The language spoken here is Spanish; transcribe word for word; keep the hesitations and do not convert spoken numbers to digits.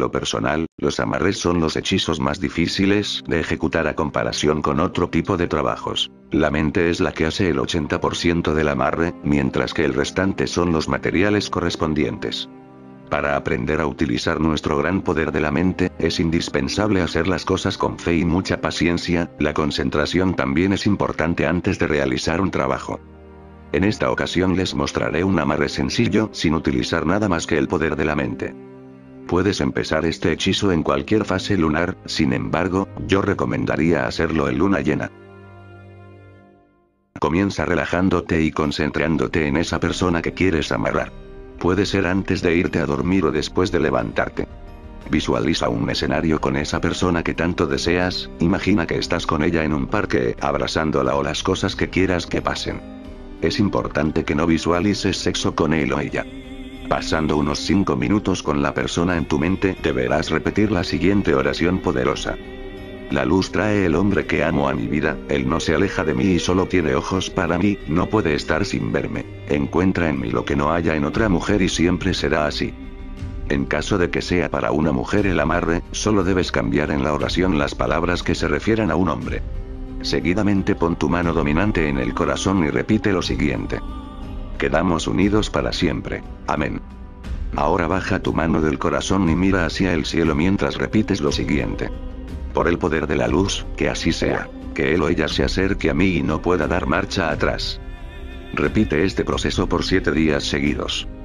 lo personal, los amarres son los hechizos más difíciles de ejecutar a comparación con otro tipo de trabajos. La mente es la que hace el ochenta por ciento del amarre, mientras que el restante son los materiales correspondientes. Para aprender a utilizar nuestro gran poder de la mente, es indispensable hacer las cosas con fe y mucha paciencia. La concentración también es importante antes de realizar un trabajo. En esta ocasión les mostraré un amarre sencillo, sin utilizar nada más que el poder de la mente. Puedes empezar este hechizo en cualquier fase lunar, sin embargo, yo recomendaría hacerlo en luna llena. Comienza relajándote y concentrándote en esa persona que quieres amarrar. Puede ser antes de irte a dormir o después de levantarte. Visualiza un escenario con esa persona que tanto deseas, imagina que estás con ella en un parque, abrazándola o las cosas que quieras que pasen. Es importante que no visualices sexo con él o ella. Pasando unos cinco minutos con la persona en tu mente, deberás repetir la siguiente oración poderosa. La luz trae el hombre que amo a mi vida, él no se aleja de mí y solo tiene ojos para mí, no puede estar sin verme. Encuentra en mí lo que no haya en otra mujer y siempre será así. En caso de que sea para una mujer el amarre, solo debes cambiar en la oración las palabras que se refieran a un hombre. Seguidamente pon tu mano dominante en el corazón y repite lo siguiente. Quedamos unidos para siempre. Amén. Ahora baja tu mano del corazón y mira hacia el cielo mientras repites lo siguiente. Por el poder de la luz, que así sea. Que él o ella se acerque a mí y no pueda dar marcha atrás. Repite este proceso por siete días seguidos.